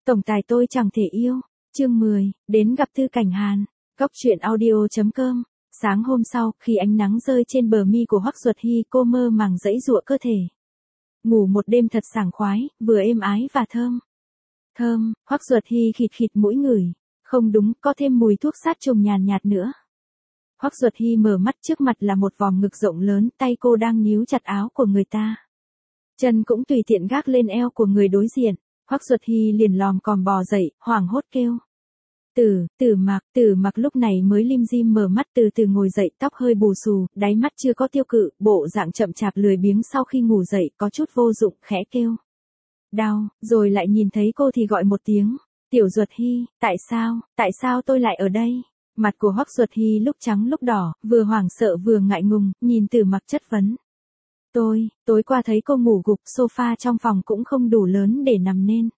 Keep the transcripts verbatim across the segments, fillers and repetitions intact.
Tổng tài tôi chẳng thể yêu. Chương mười, đến gặp Tư Cảnh Hàn. Góc truyện audio chấm com. Sáng hôm sau, khi ánh nắng rơi trên bờ mi của Hoắc Duật Hy, cô mơ màng giãy giụa cơ thể. Ngủ một đêm thật sảng khoái, vừa êm ái và thơm. Thơm, Hoắc Duật Hy khịt khịt mũi ngửi. Không đúng, có thêm mùi thuốc sát trùng nhàn nhạt nữa. Hoắc Duật Hy mở mắt, trước mặt là một vòng ngực rộng lớn, tay cô đang níu chặt áo của người ta. Chân cũng tùy tiện gác lên eo của người đối diện. Hoắc Duật Hy liền lòm còm bò dậy, hoảng hốt kêu. Tử, Tử Mặc, Tử Mặc lúc này mới lim dim mở mắt từ từ ngồi dậy, tóc hơi bù xù, đáy mắt chưa có tiêu cự, bộ dạng chậm chạp lười biếng sau khi ngủ dậy, có chút vô dụng, khẽ kêu. Đau, rồi lại nhìn thấy cô thì gọi một tiếng. Tiểu Duật Hy, tại sao, tại sao tôi lại ở đây? Mặt của Hoắc Duật Hy lúc trắng lúc đỏ, vừa hoảng sợ vừa ngại ngùng, nhìn Tử Mặc chất vấn. Tôi, tối qua thấy cô ngủ gục, sofa trong phòng cũng không đủ lớn để nằm nên.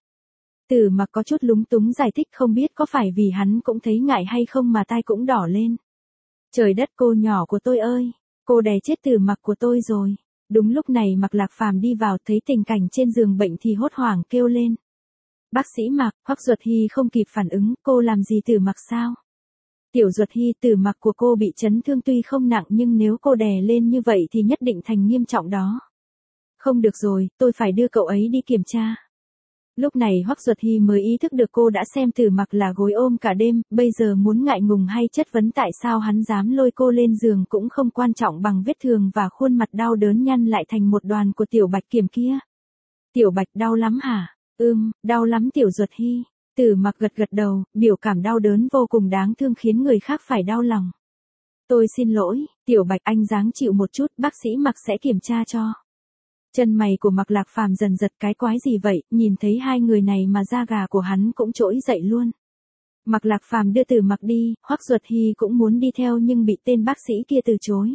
Tử Mặc có chút lúng túng giải thích, không biết có phải vì hắn cũng thấy ngại hay không mà tai cũng đỏ lên. Trời đất, cô nhỏ của tôi ơi, cô đè chết Tử Mặc của tôi rồi. Đúng lúc này Mạc Lạc Phàm đi vào, thấy tình cảnh trên giường bệnh thì hốt hoảng kêu lên. Bác sĩ Mạc. Hoắc Duật Hy không kịp phản ứng, cô làm gì Tử Mặc sao? Tiểu Duật Hy, Tử Mặc của cô bị chấn thương tuy không nặng nhưng nếu cô đè lên như vậy thì nhất định thành nghiêm trọng đó. Không được rồi, tôi phải đưa cậu ấy đi kiểm tra. Lúc này Hoắc Duật Hy mới ý thức được cô đã xem Tử Mặc là gối ôm cả đêm, bây giờ muốn ngại ngùng hay chất vấn tại sao hắn dám lôi cô lên giường cũng không quan trọng bằng vết thương và khuôn mặt đau đớn nhăn lại thành một đoàn của Tiểu Bạch Kiểm kia. Tiểu Bạch đau lắm hả? Ừm, đau lắm Tiểu Duật Hy. Tử Mặc gật gật đầu, biểu cảm đau đớn vô cùng đáng thương khiến người khác phải đau lòng. Tôi xin lỗi, Tiểu Bạch, anh dáng chịu một chút, bác sĩ Mạc sẽ kiểm tra cho. Chân mày của Mạc Lạc Phàm dần giật, cái quái gì vậy, nhìn thấy hai người này mà da gà của hắn cũng trỗi dậy luôn. Mạc Lạc Phàm đưa Tử Mặc đi, Hoắc Duật Hy cũng muốn đi theo nhưng bị tên bác sĩ kia từ chối.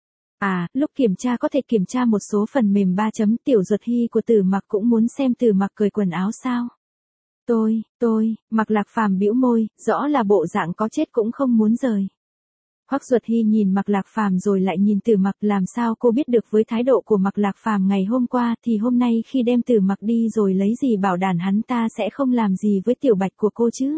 À, lúc kiểm tra có thể kiểm tra một số phần mềm ba chấm, Tiểu Duật Hy của Tử Mặc cũng muốn xem Tử Mặc cởi quần áo sao? Tôi, tôi, Mạc Lạc Phàm bĩu môi, rõ là bộ dạng có chết cũng không muốn rời. Hoắc Duật Hy nhìn Mạc Lạc Phàm rồi lại nhìn Tử Mặc, làm sao cô biết được với thái độ của Mạc Lạc Phàm ngày hôm qua thì hôm nay khi đem Tử Mặc đi rồi lấy gì bảo đảm hắn ta sẽ không làm gì với Tiểu Bạch của cô chứ?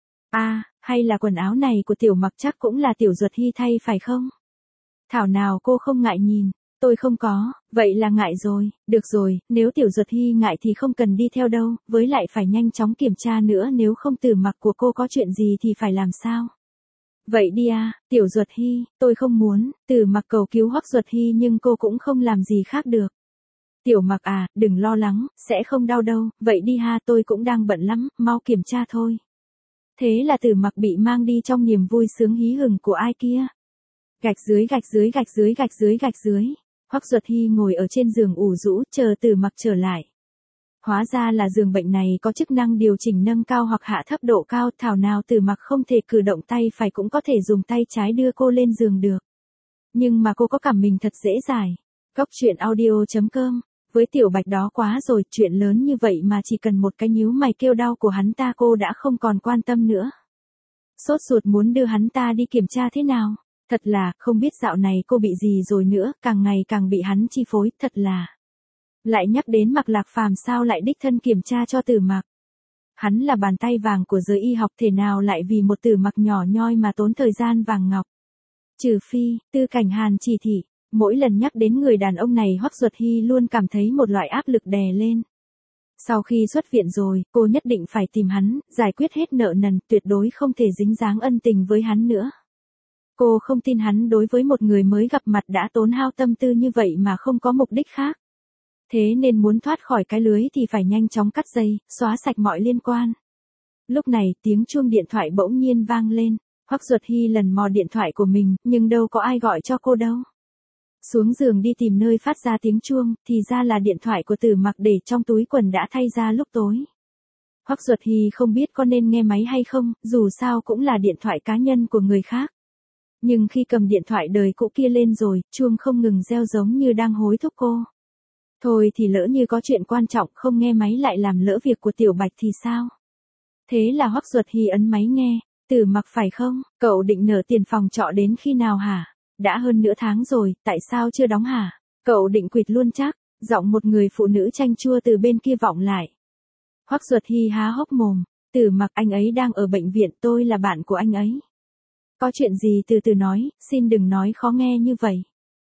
À, hay là quần áo này của Tiểu Mặc chắc cũng là Tiểu Duật Hy thay phải không? Thảo nào cô không ngại nhìn. Tôi không có, vậy là ngại rồi, được rồi, nếu Tiểu Duật Hy ngại thì không cần đi theo đâu, với lại phải nhanh chóng kiểm tra nữa, nếu không Tử Mặc của cô có chuyện gì thì phải làm sao? Vậy đi à, Tiểu Duật Hy, tôi không muốn. Tử Mặc cầu cứu Hoắc Duật Hy nhưng cô cũng không làm gì khác được. Tiểu Mặc à, đừng lo lắng, sẽ không đau đâu, vậy đi ha, tôi cũng đang bận lắm, mau kiểm tra thôi. Thế là Tử Mặc bị mang đi trong niềm vui sướng hí hửng của ai kia. Gạch dưới gạch dưới gạch dưới gạch dưới gạch dưới. Hoắc Duật Hy ngồi ở trên giường ủ rũ, chờ Tử Mặc trở lại. Hóa ra là giường bệnh này có chức năng điều chỉnh nâng cao hoặc hạ thấp độ cao, thảo nào Tử Mặc không thể cử động tay phải cũng có thể dùng tay trái đưa cô lên giường được. Nhưng mà cô có cảm mình thật dễ dãi. Góc truyện audio chấm com. Với Tiểu Bạch đó quá rồi, chuyện lớn như vậy mà chỉ cần một cái nhíu mày kêu đau của hắn ta cô đã không còn quan tâm nữa. Sốt ruột muốn đưa hắn ta đi kiểm tra thế nào? Thật là, không biết dạo này cô bị gì rồi nữa, càng ngày càng bị hắn chi phối, thật là. Lại nhắc đến Mạc Lạc Phàm sao lại đích thân kiểm tra cho Tử Mặc. Hắn là bàn tay vàng của giới y học, thể nào lại vì một Tử Mặc nhỏ nhoi mà tốn thời gian vàng ngọc. Trừ phi, Tư Cảnh Hàn chỉ thị, mỗi lần nhắc đến người đàn ông này Hoắc Duật Hy luôn cảm thấy một loại áp lực đè lên. Sau khi xuất viện rồi, cô nhất định phải tìm hắn, giải quyết hết nợ nần, tuyệt đối không thể dính dáng ân tình với hắn nữa. Cô không tin hắn đối với một người mới gặp mặt đã tốn hao tâm tư như vậy mà không có mục đích khác. Thế nên muốn thoát khỏi cái lưới thì phải nhanh chóng cắt dây, xóa sạch mọi liên quan. Lúc này tiếng chuông điện thoại bỗng nhiên vang lên. Hoắc Duật Hy lần mò điện thoại của mình, nhưng đâu có ai gọi cho cô đâu. Xuống giường đi tìm nơi phát ra tiếng chuông, thì ra là điện thoại của Tử Mặc để trong túi quần đã thay ra lúc tối. Hoắc Duật Hy không biết có nên nghe máy hay không, dù sao cũng là điện thoại cá nhân của người khác. Nhưng khi cầm điện thoại đời cũ kia lên rồi, chuông không ngừng reo giống như đang hối thúc cô. Thôi thì lỡ như có chuyện quan trọng không nghe máy lại làm lỡ việc của Tiểu Bạch thì sao? Thế là Hoắc Duật Hy ấn máy nghe. Tử Mặc phải không? Cậu định nợ tiền phòng trọ đến khi nào hả? Đã hơn nửa tháng rồi, tại sao chưa đóng hả? Cậu định quỵt luôn chắc? Giọng một người phụ nữ chanh chua từ bên kia vọng lại. Hoắc Duật Hy há hốc mồm, Tử Mặc anh ấy đang ở bệnh viện, tôi là bạn của anh ấy. Có chuyện gì từ từ nói, xin đừng nói khó nghe như vậy.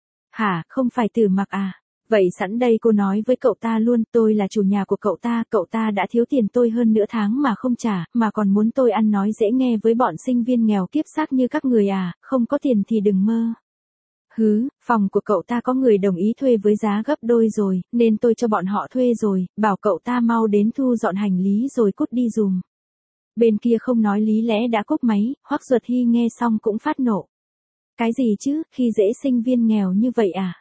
Hả, không phải Tử Mặc à? Vậy sẵn đây cô nói với cậu ta luôn, tôi là chủ nhà của cậu ta, cậu ta đã thiếu tiền tôi hơn nửa tháng mà không trả, mà còn muốn tôi ăn nói dễ nghe với bọn sinh viên nghèo kiếp xác như các người à, không có tiền thì đừng mơ. Hứ, phòng của cậu ta có người đồng ý thuê với giá gấp đôi rồi, nên tôi cho bọn họ thuê rồi, bảo cậu ta mau đến thu dọn hành lý rồi cút đi dùm. Bên kia không nói lý lẽ đã cúp máy, Hoắc Duật Hy nghe xong cũng phát nộ. Cái gì chứ, khi dễ sinh viên nghèo như vậy à?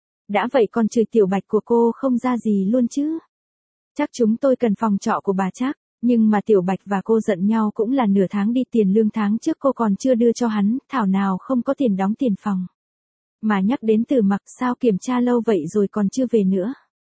Đã vậy còn trừ Tiểu Bạch của cô không ra gì luôn chứ. Chắc chúng tôi cần phòng trọ của bà chắc, nhưng mà Tiểu Bạch và cô giận nhau cũng là nửa tháng đi, tiền lương tháng trước cô còn chưa đưa cho hắn, thảo nào không có tiền đóng tiền phòng. Mà nhắc đến Tử Mặc, sao kiểm tra lâu vậy rồi còn chưa về nữa.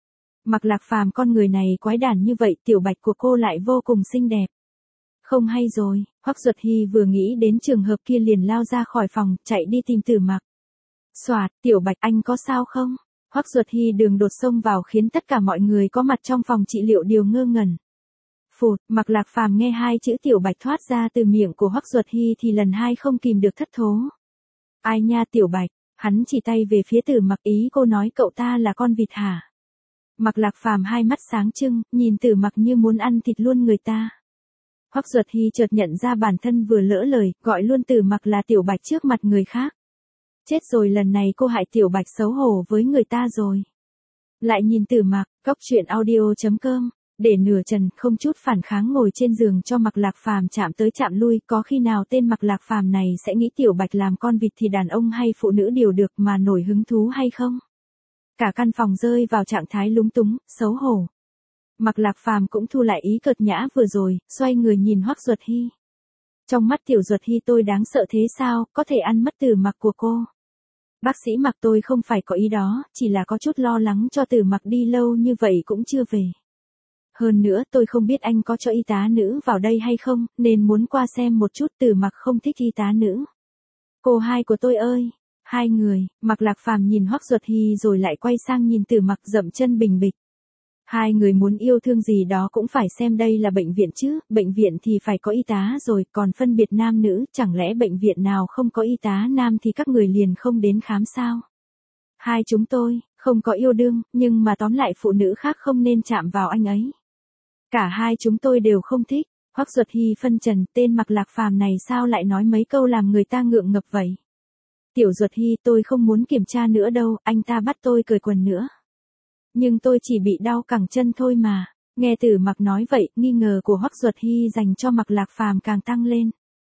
Mặc Lạc Phàm con người này quái đản như vậy, Tiểu Bạch của cô lại vô cùng xinh đẹp. Không hay rồi, Hoắc Duật Hy vừa nghĩ đến trường hợp kia liền lao ra khỏi phòng, chạy đi tìm Tử Mặc. Soạt, Tiểu Bạch anh có sao không? Hoắc Duật Hy đường đột xông vào khiến tất cả mọi người có mặt trong phòng trị liệu đều ngơ ngẩn. Phụt, Mặc Lạc Phàm nghe hai chữ Tiểu Bạch thoát ra từ miệng của Hoắc Duật Hy thì lần hai không kìm được thất thố. Ai nha Tiểu Bạch, hắn chỉ tay về phía Tử Mặc, ý cô nói cậu ta là con vịt hả? Mặc Lạc Phàm hai mắt sáng trưng, nhìn Tử Mặc như muốn ăn thịt luôn người ta. Hoắc Duật Hy chợt nhận ra bản thân vừa lỡ lời, gọi luôn Tử Mặc là Tiểu Bạch trước mặt người khác. Chết rồi, lần này cô hại Tiểu Bạch xấu hổ với người ta rồi. Lại nhìn Tử Mặc, góc truyện audio chấm com, để nửa trần không chút phản kháng ngồi trên giường cho Mặc Lạc Phàm chạm tới chạm lui, có khi nào tên Mặc Lạc Phàm này sẽ nghĩ Tiểu Bạch làm con vịt thì đàn ông hay phụ nữ đều được mà nổi hứng thú hay không? Cả căn phòng rơi vào trạng thái lúng túng, xấu hổ. Mặc Lạc Phàm cũng thu lại ý cợt nhã vừa rồi, xoay người nhìn Hoắc Duật Hy. Trong mắt Tiểu Duật Hy tôi đáng sợ thế sao, có thể ăn mất Tử Mặc của cô. Bác sĩ Mặc, tôi không phải có ý đó, chỉ là có chút lo lắng cho Tử Mặc đi lâu như vậy cũng chưa về. Hơn nữa tôi không biết anh có cho y tá nữ vào đây hay không, nên muốn qua xem một chút. Tử Mặc không thích y tá nữ. Cô hai của tôi ơi, hai người. Mặc Lạc Phàm nhìn Hoắc Duật Hy rồi lại quay sang nhìn Tử Mặc, dậm chân bình bịch. Hai người muốn yêu thương gì đó cũng phải xem đây là bệnh viện chứ, bệnh viện thì phải có y tá rồi, còn phân biệt nam nữ, chẳng lẽ bệnh viện nào không có y tá nam thì các người liền không đến khám sao? Hai chúng tôi, không có yêu đương, nhưng mà tóm lại phụ nữ khác không nên chạm vào anh ấy. Cả hai chúng tôi đều không thích. Hoắc Duật Hy phân trần, tên Mặc Lạc Phàm này sao lại nói mấy câu làm người ta ngượng ngập vậy? Tiểu Duật Hy, tôi không muốn kiểm tra nữa đâu, anh ta bắt tôi cởi quần nữa. Nhưng tôi chỉ bị đau cẳng chân thôi mà. Nghe Tử Mặc nói vậy, nghi ngờ của Hoắc Duật Hy dành cho Mặc Lạc Phàm càng tăng lên.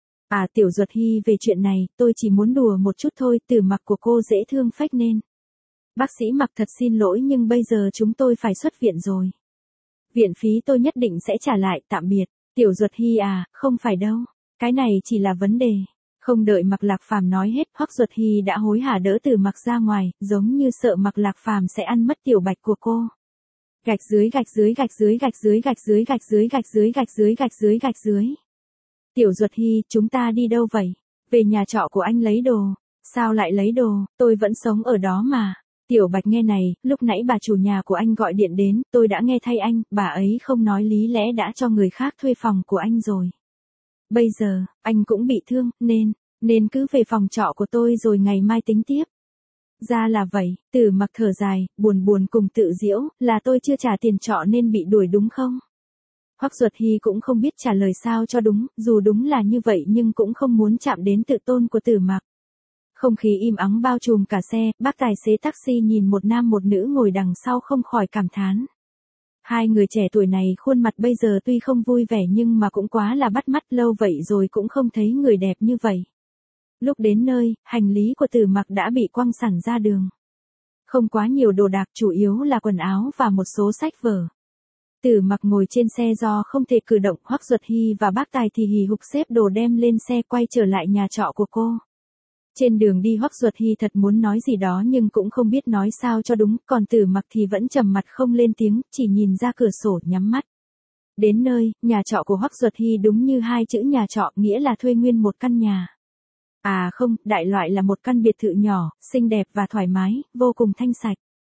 À Tiểu Duật Hy, về chuyện này, tôi chỉ muốn đùa một chút thôi, Tử Mặc của cô dễ thương phách nên. Bác sĩ Mặc thật xin lỗi nhưng bây giờ chúng tôi phải xuất viện rồi. Viện phí tôi nhất định sẽ trả lại, tạm biệt. Tiểu Duật Hy à, không phải đâu. Cái này chỉ là vấn đề. Không đợi Mặc Lạc Phàm nói hết, Hoắc Duật Hy đã hối hả đỡ Tử Mặc ra ngoài, giống như sợ Mặc Lạc Phàm sẽ ăn mất Tiểu Bạch của cô. Gạch dưới gạch dưới gạch dưới gạch dưới gạch dưới gạch dưới gạch dưới gạch dưới gạch dưới gạch dưới. Tiểu Duật Hy, chúng ta đi đâu vậy? Về nhà trọ của anh lấy đồ. Sao lại lấy đồ, tôi vẫn sống ở đó mà. Tiểu Bạch nghe này, lúc nãy bà chủ nhà của anh gọi điện đến, tôi đã nghe thay anh, bà ấy không nói lý lẽ đã cho người khác thuê phòng của anh rồi. Bây giờ, anh cũng bị thương, nên, nên cứ về phòng trọ của tôi rồi ngày mai tính tiếp. Ra là vậy, Tử Mặc thở dài, buồn buồn cùng tự giễu, là tôi chưa trả tiền trọ nên bị đuổi đúng không? Hoắc Duật Hy cũng không biết trả lời sao cho đúng, dù đúng là như vậy nhưng cũng không muốn chạm đến tự tôn của Tử Mặc. Không khí im ắng bao trùm cả xe, bác tài xế taxi nhìn một nam một nữ ngồi đằng sau không khỏi cảm thán. Hai người trẻ tuổi này khuôn mặt bây giờ tuy không vui vẻ nhưng mà cũng quá là bắt mắt, lâu vậy rồi cũng không thấy người đẹp như vậy. Lúc đến nơi, hành lý của Tử Mặc đã bị quăng sẵn ra đường. Không quá nhiều đồ đạc, chủ yếu là quần áo và một số sách vở. Tử Mặc ngồi trên xe do không thể cử động, Hoắc Duật Hy và bác Tài thì hì hục xếp đồ đem lên xe quay trở lại nhà trọ của cô. Trên đường đi Hoắc Duật Hy thật muốn nói gì đó nhưng cũng không biết nói sao cho đúng, còn Tử Mặc thì vẫn trầm mặt không lên tiếng, chỉ nhìn ra cửa sổ nhắm mắt. Đến nơi, nhà trọ của Hoắc Duật Hy đúng như hai chữ nhà trọ, nghĩa là thuê nguyên một căn nhà. À không, đại loại là một căn biệt thự nhỏ, xinh đẹp và thoải mái, vô cùng thanh sạch.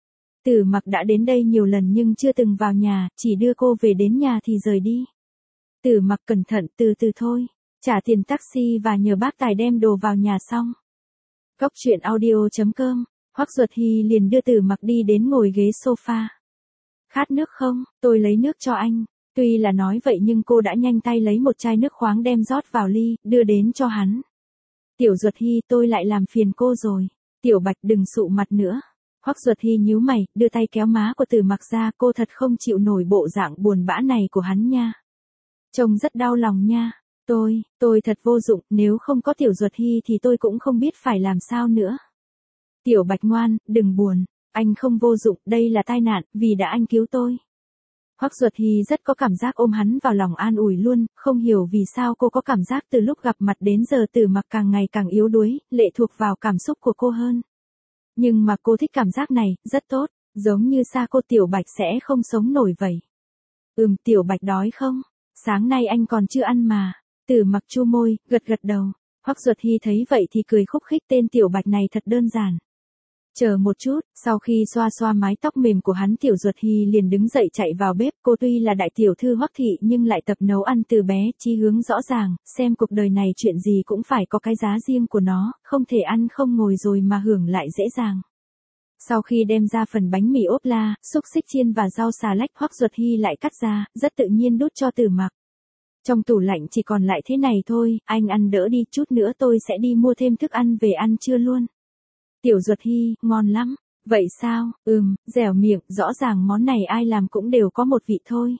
Tử Mặc đã đến đây nhiều lần nhưng chưa từng vào nhà, chỉ đưa cô về đến nhà thì rời đi. Tử Mặc cẩn thận, từ từ thôi, trả tiền taxi và nhờ bác tài đem đồ vào nhà xong. Cốc truyện audio chấm com, Hoắc Duật Hy liền đưa Tử Mặc đi đến ngồi ghế sofa. Khát nước không, tôi lấy nước cho anh. Tuy là nói vậy nhưng cô đã nhanh tay lấy một chai nước khoáng đem rót vào ly, đưa đến cho hắn. Tiểu Duật Hy, tôi lại làm phiền cô rồi. Tiểu Bạch, đừng sụ mặt nữa. Hoắc Duật Hy nhíu mày, đưa tay kéo má của Tử Mặc ra, cô thật không chịu nổi bộ dạng buồn bã này của hắn nha. Trông rất đau lòng nha. Tôi, tôi thật vô dụng, nếu không có Tiểu Duật Hy thì tôi cũng không biết phải làm sao nữa. Tiểu Bạch ngoan, đừng buồn, anh không vô dụng, đây là tai nạn, vì đã anh cứu tôi. Hoắc Duật Hy rất có cảm giác ôm hắn vào lòng an ủi luôn, không hiểu vì sao cô có cảm giác từ lúc gặp mặt đến giờ Tử Mặc càng ngày càng yếu đuối, lệ thuộc vào cảm xúc của cô hơn. Nhưng mà cô thích cảm giác này, rất tốt, giống như xa cô Tiểu Bạch sẽ không sống nổi vậy. Ừm, Tiểu Bạch đói không? Sáng nay anh còn chưa ăn mà. Tử Mặc chu môi, gật gật đầu. Hoắc Duật Hy thấy vậy thì cười khúc khích, tên Tiểu Bạch này thật đơn giản. Chờ một chút, sau khi xoa xoa mái tóc mềm của hắn, Tiểu Duật Hy liền đứng dậy chạy vào bếp. Cô tuy là đại tiểu thư Hoắc thị nhưng lại tập nấu ăn từ bé, chí hướng rõ ràng, xem cuộc đời này chuyện gì cũng phải có cái giá riêng của nó, không thể ăn không ngồi rồi mà hưởng lại dễ dàng. Sau khi đem ra phần bánh mì ốp la, xúc xích chiên và rau xà lách, Hoắc Duật Hy lại cắt ra, rất tự nhiên đút cho Tử Mặc. Trong tủ lạnh chỉ còn lại thế này thôi, anh ăn đỡ đi, chút nữa tôi sẽ đi mua thêm thức ăn về ăn trưa luôn. Tiểu Duật Hy, ngon lắm. Vậy sao, ừm, dẻo miệng, rõ ràng món này ai làm cũng đều có một vị thôi.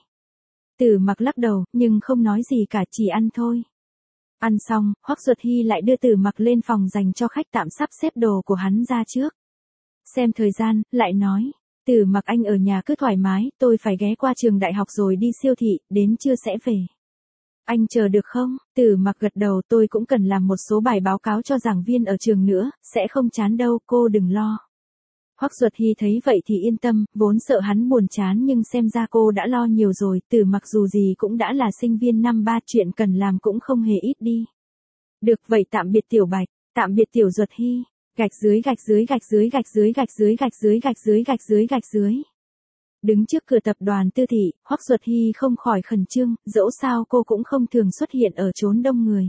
Tử Mặc lắc đầu, nhưng không nói gì cả, chỉ ăn thôi. Ăn xong, Hoắc Duật Hy lại đưa Tử Mặc lên phòng dành cho khách tạm, sắp xếp đồ của hắn ra trước. Xem thời gian, lại nói, Tử Mặc anh ở nhà cứ thoải mái, tôi phải ghé qua trường đại học rồi đi siêu thị, đến trưa sẽ về. Anh chờ được không? Tử Mặc gật đầu, tôi cũng cần làm một số bài báo cáo cho giảng viên ở trường nữa, sẽ không chán đâu, cô đừng lo. Hoắc Duật Hy thấy vậy thì yên tâm, vốn sợ hắn buồn chán nhưng xem ra cô đã lo nhiều rồi. Tử Mặc dù gì cũng đã là sinh viên năm ba, chuyện cần làm cũng không hề ít đi. Được vậy, tạm biệt Tiểu Bạch, tạm biệt Tiểu Duật Hy. Gạch dưới gạch dưới gạch dưới gạch dưới gạch dưới gạch dưới gạch dưới gạch dưới gạch dưới. Đứng trước cửa tập đoàn Tư thị, Hoắc Duật Hy không khỏi khẩn trương, dẫu sao cô cũng không thường xuất hiện ở chốn đông người.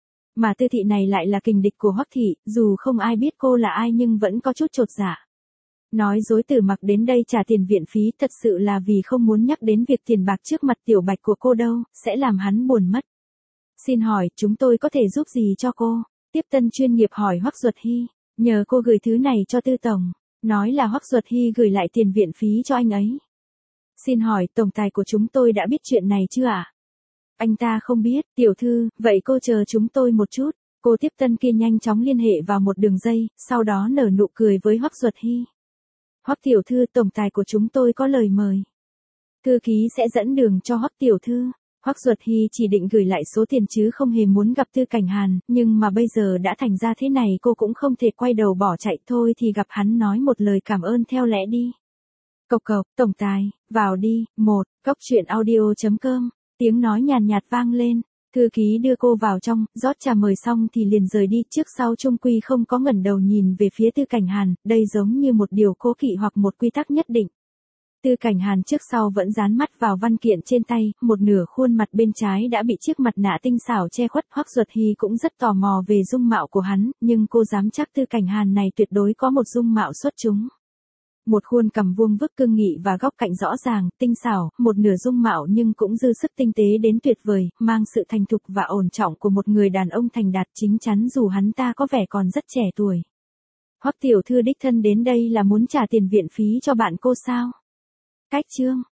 Mà Tư thị này lại là kình địch của Hoắc thị, dù không ai biết cô là ai nhưng vẫn có chút chột dạ. Nói dối Tử Mặc đến đây trả tiền viện phí thật sự là vì không muốn nhắc đến việc tiền bạc trước mặt Tiểu Bạch của cô đâu, sẽ làm hắn buồn mất. Xin hỏi, chúng tôi có thể giúp gì cho cô? Tiếp tân chuyên nghiệp hỏi Hoắc Duật Hy, nhờ cô gửi thứ này cho Tư tổng. Nói là Hoắc Duật Hy gửi lại tiền viện phí cho anh ấy. Xin hỏi, tổng tài của chúng tôi đã biết chuyện này chưa ạ? À? Anh ta không biết, tiểu thư, vậy cô chờ chúng tôi một chút. Cô tiếp tân kia nhanh chóng liên hệ vào một đường dây, sau đó nở nụ cười với Hoắc Duật Hy. Hoắc tiểu thư, tổng tài của chúng tôi có lời mời. Thư ký sẽ dẫn đường cho Hoắc tiểu thư. Hoắc Duật Hy chỉ định gửi lại số tiền chứ không hề muốn gặp Tư Cảnh Hàn, nhưng mà bây giờ đã thành ra thế này cô cũng không thể quay đầu bỏ chạy, thôi thì gặp hắn nói một lời cảm ơn theo lẽ đi. Cộc cộc, tổng tài, vào đi. Một, Cốc truyện audio chấm com, tiếng nói nhàn nhạt vang lên, thư ký đưa cô vào trong, rót trà mời xong thì liền rời đi, trước sau chung quy không có ngẩng đầu nhìn về phía Tư Cảnh Hàn, đây giống như một điều cố kỵ hoặc một quy tắc nhất định. Tư Cảnh Hàn trước sau vẫn dán mắt vào văn kiện trên tay, một nửa khuôn mặt bên trái đã bị chiếc mặt nạ tinh xảo che khuất. Hoắc Duật Hy cũng rất tò mò về dung mạo của hắn, nhưng cô dám chắc Tư Cảnh Hàn này tuyệt đối có một dung mạo xuất chúng. Một khuôn cằm vuông vức cương nghị và góc cạnh rõ ràng, tinh xảo, một nửa dung mạo nhưng cũng dư sức tinh tế đến tuyệt vời, mang sự thành thục và ổn trọng của một người đàn ông thành đạt, chính chắn dù hắn ta có vẻ còn rất trẻ tuổi. Hoắc tiểu thư đích thân đến đây là muốn trả tiền viện phí cho bạn cô sao? Cách chương